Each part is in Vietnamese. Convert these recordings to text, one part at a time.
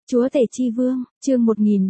Chúa Tể Chi Vương, chương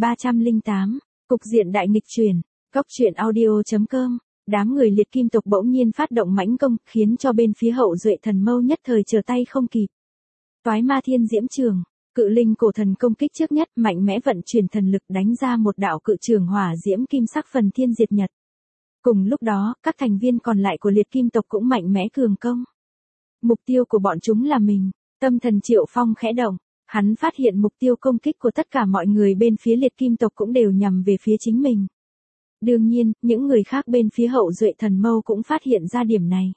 1308, cục diện đại nghịch chuyển, góc truyện audio.com. Đám người liệt kim tộc bỗng nhiên phát động mãnh công, khiến cho bên phía hậu duệ thần mâu nhất thời trở tay không kịp. Toái ma thiên diễm trường, cự linh cổ thần công kích trước nhất, mạnh mẽ vận chuyển thần lực đánh ra một đạo cự trường hỏa diễm kim sắc phần thiên diệt nhật. Cùng lúc đó, các thành viên còn lại của liệt kim tộc cũng mạnh mẽ cường công. Mục tiêu của bọn chúng là mình, tâm thần Triệu Phong khẽ động. Hắn phát hiện mục tiêu công kích của tất cả mọi người bên phía liệt kim tộc cũng đều nhằm về phía chính mình. Đương nhiên, những người khác bên phía hậu duệ thần mâu cũng phát hiện ra điểm này.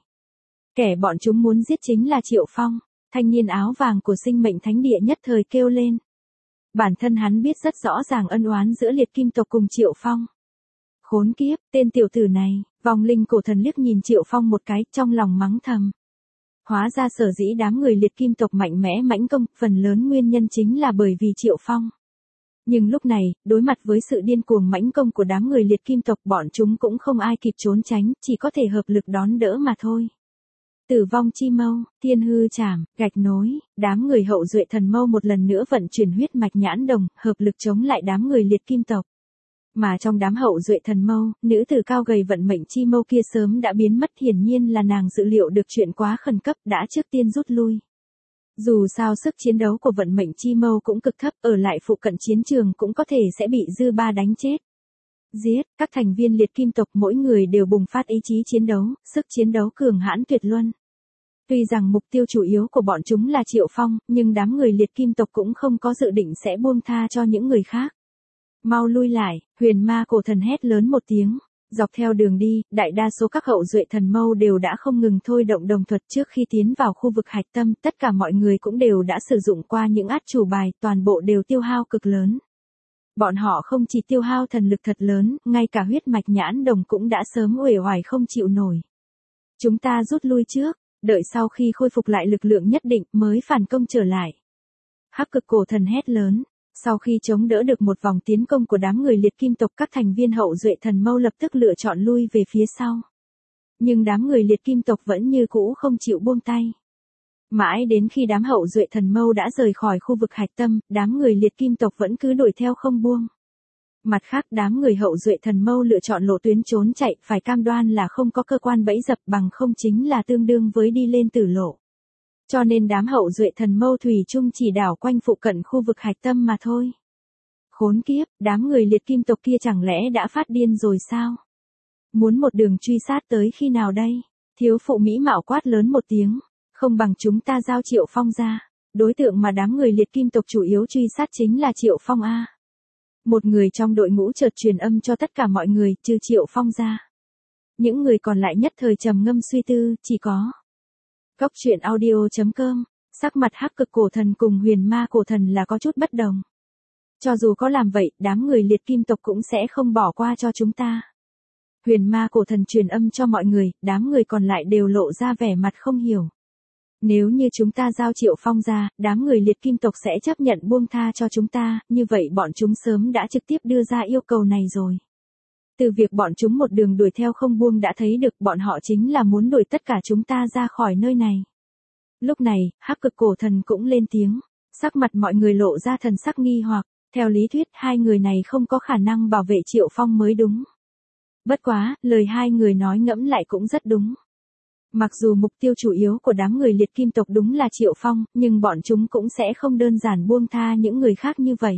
Kẻ bọn chúng muốn giết chính là Triệu Phong, thanh niên áo vàng của sinh mệnh thánh địa nhất thời kêu lên. Bản thân hắn biết rất rõ ràng ân oán giữa liệt kim tộc cùng Triệu Phong. Khốn kiếp, tên tiểu tử này, vong linh cổ thần liếc nhìn Triệu Phong một cái, trong lòng mắng thầm. Hóa ra sở dĩ đám người liệt kim tộc mạnh mẽ mãnh công, phần lớn nguyên nhân chính là bởi vì Triệu Phong. Nhưng lúc này, đối mặt với sự điên cuồng mãnh công của đám người liệt kim tộc, bọn chúng cũng không ai kịp trốn tránh, chỉ có thể hợp lực đón đỡ mà thôi. Tử vong chi mâu, thiên hư trảm, gạch nối, đám người hậu duệ thần mâu một lần nữa vận chuyển huyết mạch nhãn đồng, hợp lực chống lại đám người liệt kim tộc. Mà trong đám hậu duệ thần mâu, nữ tử cao gầy vận mệnh chi mâu kia sớm đã biến mất, hiển nhiên là nàng dự liệu được chuyện quá khẩn cấp, đã trước tiên rút lui. Dù sao sức chiến đấu của vận mệnh chi mâu cũng cực thấp, ở lại phụ cận chiến trường cũng có thể sẽ bị dư ba đánh chết. Giết, các thành viên liệt kim tộc mỗi người đều bùng phát ý chí chiến đấu, sức chiến đấu cường hãn tuyệt luân. Tuy rằng mục tiêu chủ yếu của bọn chúng là Triệu Phong, nhưng đám người liệt kim tộc cũng không có dự định sẽ buông tha cho những người khác. Mau lui lại, huyền ma cổ thần hét lớn một tiếng. Dọc theo đường đi, đại đa số các hậu duệ thần mâu đều đã không ngừng thôi động đồng thuật. Trước khi tiến vào khu vực hạch tâm, tất cả mọi người cũng đều đã sử dụng qua những át chủ bài, toàn bộ đều tiêu hao cực lớn. Bọn họ không chỉ tiêu hao thần lực thật lớn, ngay cả huyết mạch nhãn đồng cũng đã sớm uể oải không chịu nổi. Chúng ta rút lui trước, đợi sau khi khôi phục lại lực lượng nhất định mới phản công trở lại. Hắc cực cổ thần hét lớn. Sau khi chống đỡ được một vòng tiến công của đám người liệt kim tộc, các thành viên hậu duệ thần mâu lập tức lựa chọn lui về phía sau. Nhưng đám người liệt kim tộc vẫn như cũ không chịu buông tay. Mãi đến khi đám hậu duệ thần mâu đã rời khỏi khu vực hạch tâm, đám người liệt kim tộc vẫn cứ đuổi theo không buông. Mặt khác, đám người hậu duệ thần mâu lựa chọn lộ tuyến trốn chạy, phải cam đoan là không có cơ quan bẫy dập, bằng không chính là tương đương với đi lên tử lộ. Cho nên đám hậu duệ thần mâu thủy chung chỉ đảo quanh phụ cận khu vực hạch tâm mà thôi. Khốn kiếp, đám người liệt kim tộc kia chẳng lẽ đã phát điên rồi sao? Muốn một đường truy sát tới khi nào đây? Thiếu phụ mỹ mạo quát lớn một tiếng, không bằng chúng ta giao Triệu Phong ra. Đối tượng mà đám người liệt kim tộc chủ yếu truy sát chính là Triệu Phong a. Một người trong đội ngũ chợt truyền âm cho tất cả mọi người, trừ Triệu Phong ra. Những người còn lại nhất thời trầm ngâm suy tư, chỉ có góc truyện audio.com, sắc mặt hắc cực cổ thần cùng huyền ma cổ thần là có chút bất đồng. Cho dù có làm vậy, đám người liệt kim tộc cũng sẽ không bỏ qua cho chúng ta. Huyền ma cổ thần truyền âm cho mọi người, đám người còn lại đều lộ ra vẻ mặt không hiểu. Nếu như chúng ta giao Triệu Phong ra, đám người liệt kim tộc sẽ chấp nhận buông tha cho chúng ta, như vậy bọn chúng sớm đã trực tiếp đưa ra yêu cầu này rồi. Từ việc bọn chúng một đường đuổi theo không buông đã thấy được, bọn họ chính là muốn đuổi tất cả chúng ta ra khỏi nơi này. Lúc này, hắc cực cổ thần cũng lên tiếng, sắc mặt mọi người lộ ra thần sắc nghi hoặc, theo lý thuyết hai người này không có khả năng bảo vệ Triệu Phong mới đúng. Bất quá, lời hai người nói ngẫm lại cũng rất đúng. Mặc dù mục tiêu chủ yếu của đám người liệt kim tộc đúng là Triệu Phong, nhưng bọn chúng cũng sẽ không đơn giản buông tha những người khác như vậy.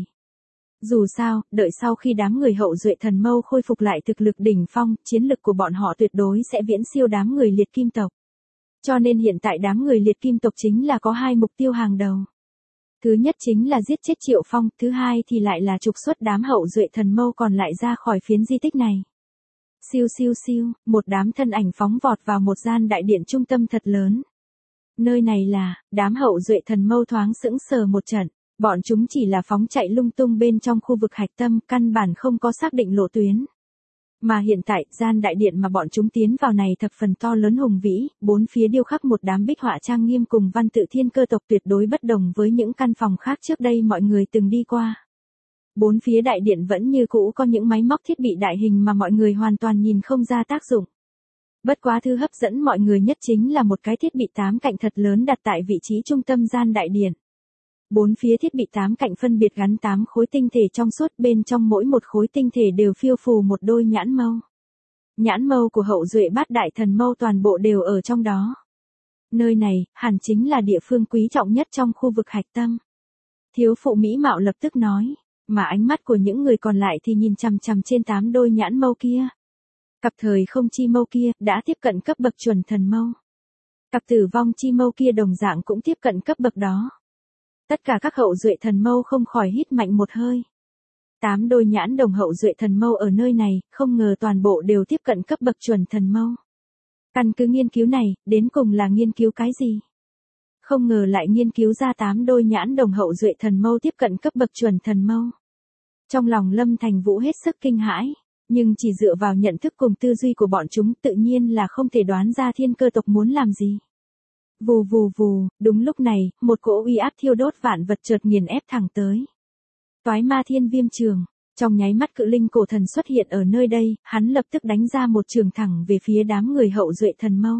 Dù sao, đợi sau khi đám người hậu duệ thần mâu khôi phục lại thực lực đỉnh phong, chiến lực của bọn họ tuyệt đối sẽ viễn siêu đám người liệt kim tộc. Cho nên hiện tại đám người liệt kim tộc chính là có hai mục tiêu hàng đầu. Thứ nhất chính là giết chết Triệu Phong, thứ hai thì lại là trục xuất đám hậu duệ thần mâu còn lại ra khỏi phiến di tích này. Siêu siêu siêu, một đám thân ảnh phóng vọt vào một gian đại điện trung tâm thật lớn. Nơi này là, đám hậu duệ thần mâu thoáng sững sờ một trận. Bọn chúng chỉ là phóng chạy lung tung bên trong khu vực hạch tâm, căn bản không có xác định lộ tuyến. Mà hiện tại, gian đại điện mà bọn chúng tiến vào này thập phần to lớn hùng vĩ, bốn phía điêu khắc một đám bích họa trang nghiêm cùng văn tự thiên cơ tộc tuyệt đối bất đồng với những căn phòng khác trước đây mọi người từng đi qua. Bốn phía đại điện vẫn như cũ có những máy móc thiết bị đại hình mà mọi người hoàn toàn nhìn không ra tác dụng. Bất quá thứ hấp dẫn mọi người nhất chính là một cái thiết bị 8 cạnh thật lớn đặt tại vị trí trung tâm gian đại điện. Bốn phía thiết bị 8 cạnh phân biệt gắn 8 khối tinh thể trong suốt, bên trong mỗi một khối tinh thể đều phiêu phù một đôi nhãn mâu. Nhãn mâu của hậu duệ Bát Đại Thần Mâu toàn bộ đều ở trong đó. Nơi này, hẳn chính là địa phương quý trọng nhất trong khu vực hạch tâm. Thiếu phụ mỹ mạo lập tức nói, mà ánh mắt của những người còn lại thì nhìn chằm chằm trên 8 đôi nhãn mâu kia. Cặp thời không chi mâu kia đã tiếp cận cấp bậc chuẩn thần mâu. Cặp tử vong chi mâu kia đồng dạng cũng tiếp cận cấp bậc đó. Tất cả các hậu duệ thần mâu không khỏi hít mạnh một hơi. 8 đôi nhãn đồng hậu duệ thần mâu ở nơi này, không ngờ toàn bộ đều tiếp cận cấp bậc chuẩn thần mâu. Căn cứ nghiên cứu này, đến cùng là nghiên cứu cái gì? Không ngờ lại nghiên cứu ra 8 đôi nhãn đồng hậu duệ thần mâu tiếp cận cấp bậc chuẩn thần mâu. Trong lòng Lâm Thành Vũ hết sức kinh hãi, nhưng chỉ dựa vào nhận thức cùng tư duy của bọn chúng tự nhiên là không thể đoán ra thiên cơ tộc muốn làm gì. Vù vù vù, đúng lúc này, một cỗ uy áp thiêu đốt vạn vật chợt nghiền ép thẳng tới. Toái Ma Thiên Viêm Trường, trong nháy mắt cự linh cổ thần xuất hiện ở nơi đây, hắn lập tức đánh ra một trường thẳng về phía đám người hậu duệ thần mâu.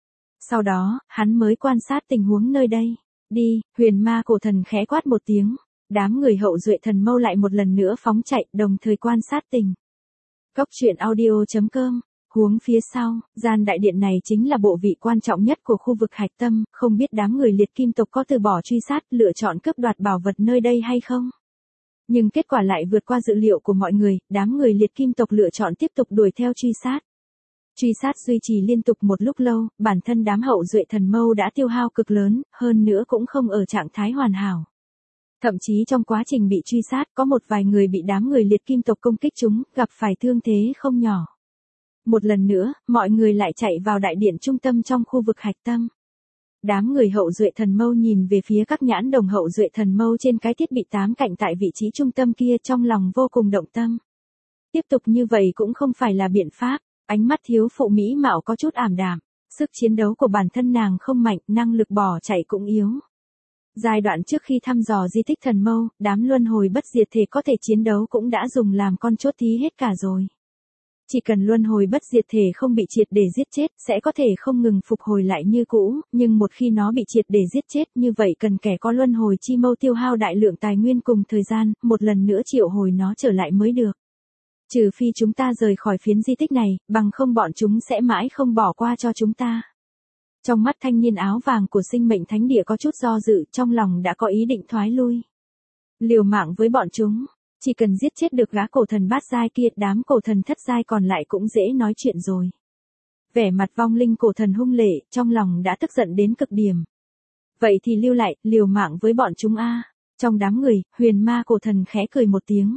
Sau đó, hắn mới quan sát tình huống nơi đây. Đi, Huyền Ma cổ thần khẽ quát một tiếng, đám người hậu duệ thần mâu lại một lần nữa phóng chạy, đồng thời quan sát tình. Cốc truyện audio.com. Huống phía sau, gian đại điện này chính là bộ vị quan trọng nhất của khu vực hạch tâm, không biết đám người liệt kim tộc có từ bỏ truy sát, lựa chọn cướp đoạt bảo vật nơi đây hay không? Nhưng kết quả lại vượt qua dự liệu của mọi người, đám người liệt kim tộc lựa chọn tiếp tục đuổi theo truy sát. Truy sát duy trì liên tục một lúc lâu, bản thân đám hậu duệ thần mâu đã tiêu hao cực lớn, hơn nữa cũng không ở trạng thái hoàn hảo. Thậm chí trong quá trình bị truy sát, có một vài người bị đám người liệt kim tộc công kích chúng, gặp phải thương thế không nhỏ. Một lần nữa, mọi người lại chạy vào đại điện trung tâm trong khu vực hạch tâm. Đám người hậu duệ thần mâu nhìn về phía các nhãn đồng hậu duệ thần mâu trên cái thiết bị 8 cạnh tại vị trí trung tâm kia, trong lòng vô cùng động tâm. Tiếp tục như vậy cũng không phải là biện pháp, ánh mắt thiếu phụ mỹ mạo có chút ảm đạm, sức chiến đấu của bản thân nàng không mạnh, năng lực bỏ chạy cũng yếu. Giai đoạn trước khi thăm dò di tích thần mâu, đám luân hồi bất diệt thể có thể chiến đấu cũng đã dùng làm con chốt thí hết cả rồi. Chỉ cần luân hồi bất diệt thể không bị triệt để giết chết, sẽ có thể không ngừng phục hồi lại như cũ, nhưng một khi nó bị triệt để giết chết như vậy cần kẻ có luân hồi chi mâu tiêu hao đại lượng tài nguyên cùng thời gian, một lần nữa triệu hồi nó trở lại mới được. Trừ phi chúng ta rời khỏi phiến di tích này, bằng không bọn chúng sẽ mãi không bỏ qua cho chúng ta. Trong mắt thanh niên áo vàng của sinh mệnh thánh địa có chút do dự, trong lòng đã có ý định thoái lui. Liều mạng với bọn chúng. Chỉ cần giết chết được gã cổ thần bát giai kia, đám cổ thần thất giai còn lại cũng dễ nói chuyện rồi. Vẻ mặt vong linh cổ thần hung lệ, trong lòng đã tức giận đến cực điểm. Vậy thì lưu lại, liều mạng với bọn chúng a. Trong đám người, Huyền Ma cổ thần khẽ cười một tiếng.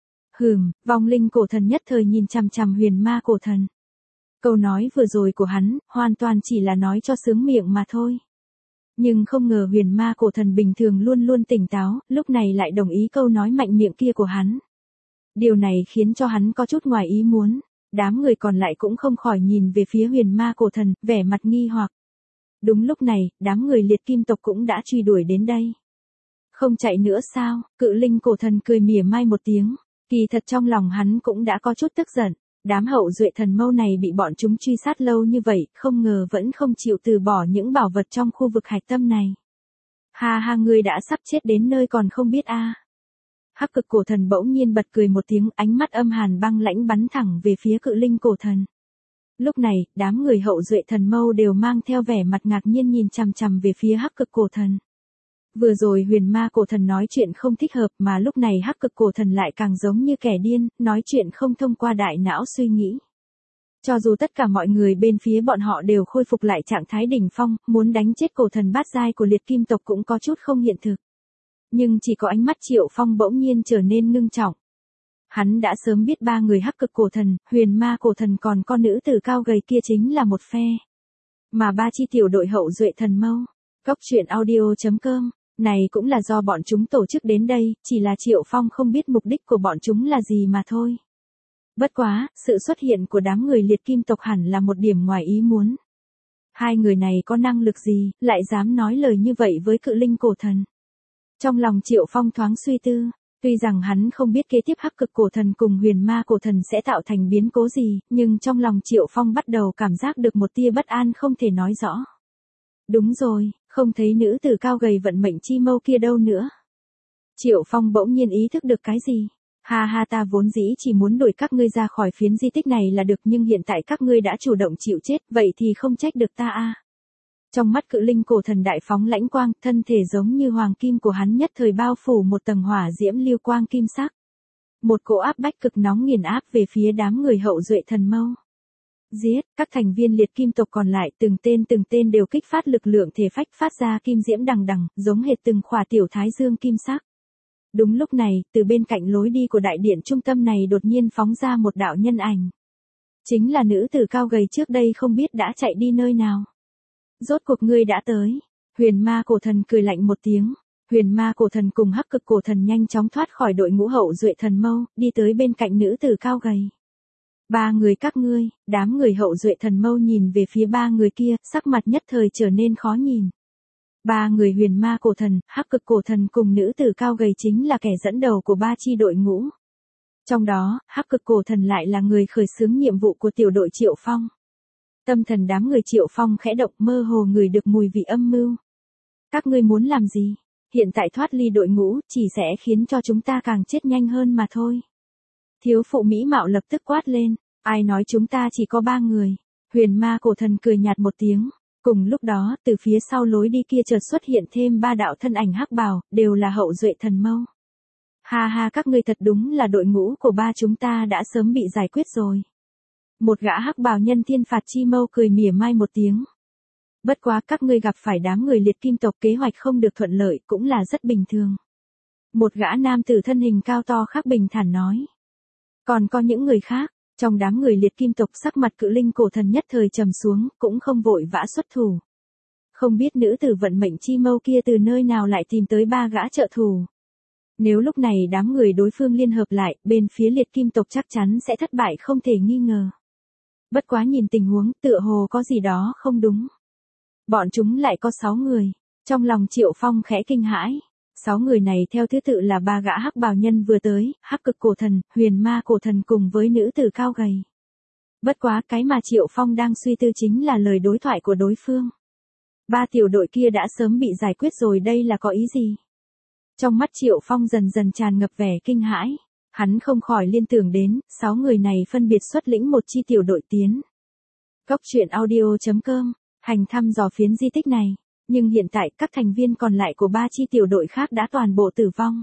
Vong linh cổ thần nhất thời nhìn chằm chằm Huyền Ma cổ thần. Câu nói vừa rồi của hắn, hoàn toàn chỉ là nói cho sướng miệng mà thôi. Nhưng không ngờ Huyền Ma cổ thần bình thường luôn luôn tỉnh táo, lúc này lại đồng ý câu nói mạnh miệng kia của hắn. Điều này khiến cho hắn có chút ngoài ý muốn. Đám người còn lại cũng không khỏi nhìn về phía Huyền Ma cổ thần, vẻ mặt nghi hoặc. Đúng lúc này, đám người liệt kim tộc cũng đã truy đuổi đến đây. Không chạy nữa sao? Cự linh cổ thần cười mỉa mai một tiếng. Kỳ thật trong lòng hắn cũng đã có chút tức giận. Đám hậu duệ thần mâu này bị bọn chúng truy sát lâu như vậy, không ngờ vẫn không chịu từ bỏ những bảo vật trong khu vực hạch tâm này. Ha ha, ngươi đã sắp chết đến nơi còn không biết a. Hắc cực cổ thần bỗng nhiên bật cười một tiếng, ánh mắt âm hàn băng lãnh bắn thẳng về phía cự linh cổ thần. Lúc này, đám người hậu duệ thần mâu đều mang theo vẻ mặt ngạc nhiên nhìn chằm chằm về phía hắc cực cổ thần. Vừa rồi Huyền Ma cổ thần nói chuyện không thích hợp, mà lúc này hắc cực cổ thần lại càng giống như kẻ điên, nói chuyện không thông qua đại não suy nghĩ. Cho dù tất cả mọi người bên phía bọn họ đều khôi phục lại trạng thái đỉnh phong, muốn đánh chết cổ thần bát giai của liệt kim tộc cũng có chút không hiện thực. Nhưng chỉ có ánh mắt Triệu Phong bỗng nhiên trở nên ngưng trọng. Hắn đã sớm biết ba người hắc cực cổ thần, Huyền Ma cổ thần còn con nữ tử cao gầy kia chính là một phe. Mà ba chi tiểu đội hậu duệ thần mâu. Cốc truyện audio.com. Này cũng là do bọn chúng tổ chức đến đây, chỉ là Triệu Phong không biết mục đích của bọn chúng là gì mà thôi. Bất quá, sự xuất hiện của đám người liệt kim tộc hẳn là một điểm ngoài ý muốn. Hai người này có năng lực gì, lại dám nói lời như vậy với cự linh cổ thần. Trong lòng Triệu Phong thoáng suy tư, tuy rằng hắn không biết kế tiếp hắc cực cổ thần cùng Huyền Ma cổ thần sẽ tạo thành biến cố gì, nhưng trong lòng Triệu Phong bắt đầu cảm giác được một tia bất an không thể nói rõ. Đúng rồi, Không thấy nữ tử cao gầy vận mệnh chi mâu kia đâu nữa. Triệu Phong bỗng nhiên ý thức được cái gì? Ha ha, ta vốn dĩ chỉ muốn đuổi các ngươi ra khỏi phiến di tích này là được, nhưng hiện tại các ngươi đã chủ động chịu chết, vậy thì không trách được ta a. Trong mắt cự linh cổ thần đại phóng lãnh quang, thân thể giống như hoàng kim của hắn nhất thời bao phủ một tầng hỏa diễm lưu quang kim sắc. Một cỗ áp bách cực nóng nghiền áp về phía đám người hậu duệ thần mâu. Giết, các thành viên liệt kim tộc còn lại từng tên đều kích phát lực lượng thể phách phát ra kim diễm đằng đằng, giống hệt từng khỏa tiểu thái dương kim sắc. Đúng lúc này, từ bên cạnh lối đi của đại điện trung tâm này đột nhiên phóng ra một đạo nhân ảnh. Chính là nữ tử cao gầy trước đây không biết đã chạy đi nơi nào. Rốt cuộc ngươi đã tới. Huyền ma cổ thần cười lạnh một tiếng. Huyền ma cổ thần cùng hắc cực cổ thần nhanh chóng thoát khỏi đội ngũ hậu duệ thần mâu, đi tới bên cạnh nữ tử cao gầy. Ba người các ngươi, đám người hậu duệ thần mâu nhìn về phía ba người kia, sắc mặt nhất thời trở nên khó nhìn. Ba người huyền ma cổ thần, hắc cực cổ thần cùng nữ tử cao gầy chính là kẻ dẫn đầu của ba chi đội ngũ. Trong đó, hắc cực cổ thần lại là người khởi xướng nhiệm vụ của tiểu đội Triệu Phong. Tâm thần đám người Triệu Phong khẽ động, mơ hồ ngửi được mùi vị âm mưu. Các ngươi muốn làm gì? Hiện tại thoát ly đội ngũ, chỉ sẽ khiến cho chúng ta càng chết nhanh hơn mà thôi. Thiếu phụ mỹ mạo lập tức quát lên, ai nói chúng ta chỉ có 3 người? Huyền ma cổ thần cười nhạt một tiếng. Cùng lúc đó, từ phía sau lối đi kia chợt xuất hiện thêm 3 đạo thân ảnh hắc bào, đều là hậu duệ thần mâu. Ha ha, các ngươi thật đúng là đội ngũ của ba chúng ta đã sớm bị giải quyết rồi. Một gã hắc bào nhân thiên phạt chi mâu cười mỉa mai một tiếng. Bất quá các ngươi gặp phải đám người liệt kim tộc kế hoạch không được thuận lợi cũng là rất bình thường. Một gã nam tử thân hình cao to khác bình thản nói. Còn có những người khác, trong đám người liệt kim tộc sắc mặt cự linh cổ thần nhất thời trầm xuống, cũng không vội vã xuất thủ. Không biết nữ tử vận mệnh chi mâu kia từ nơi nào lại tìm tới 3 gã trợ thủ. Nếu lúc này đám người đối phương liên hợp lại, bên phía liệt kim tộc chắc chắn sẽ thất bại không thể nghi ngờ. Bất quá nhìn tình huống, tựa hồ có gì đó không đúng. Bọn chúng lại có 6 người. Trong lòng Triệu Phong khẽ kinh hãi. 6 người này theo thứ tự là 3 gã hắc bào nhân vừa tới, hắc cực cổ thần, huyền ma cổ thần cùng với nữ tử cao gầy. Bất quá cái mà Triệu Phong đang suy tư chính là lời đối thoại của đối phương. 3 tiểu đội kia đã sớm bị giải quyết rồi, đây là có ý gì? Trong mắt Triệu Phong dần dần tràn ngập vẻ kinh hãi. Hắn không khỏi liên tưởng đến, 6 người này phân biệt xuất lĩnh một chi tiểu đội tiến. Góc truyện audio.com, hành thăm dò phiến di tích này. Nhưng hiện tại các thành viên còn lại của 3 chi tiểu đội khác đã toàn bộ tử vong.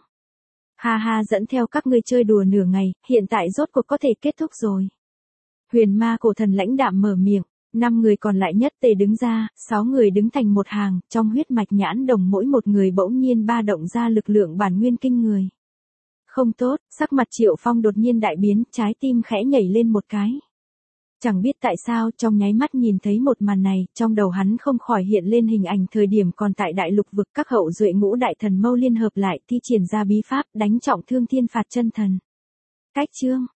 Ha ha, dẫn theo các ngươi chơi đùa nửa ngày, hiện tại rốt cuộc có thể kết thúc rồi. Huyền ma cổ thần lãnh đạm mở miệng, 5 người còn lại nhất tề đứng ra, 6 người đứng thành một hàng, trong huyết mạch nhãn đồng mỗi một người bỗng nhiên ba động ra lực lượng bản nguyên kinh người. Không tốt, sắc mặt Triệu Phong đột nhiên đại biến, trái tim khẽ nhảy lên một cái. Chẳng biết tại sao, trong nháy mắt nhìn thấy một màn này, trong đầu hắn không khỏi hiện lên hình ảnh thời điểm còn tại đại lục vực các hậu duệ ngũ đại thần mâu liên hợp lại thi triển ra bí pháp đánh trọng thương thiên phạt chân thần. Cách chương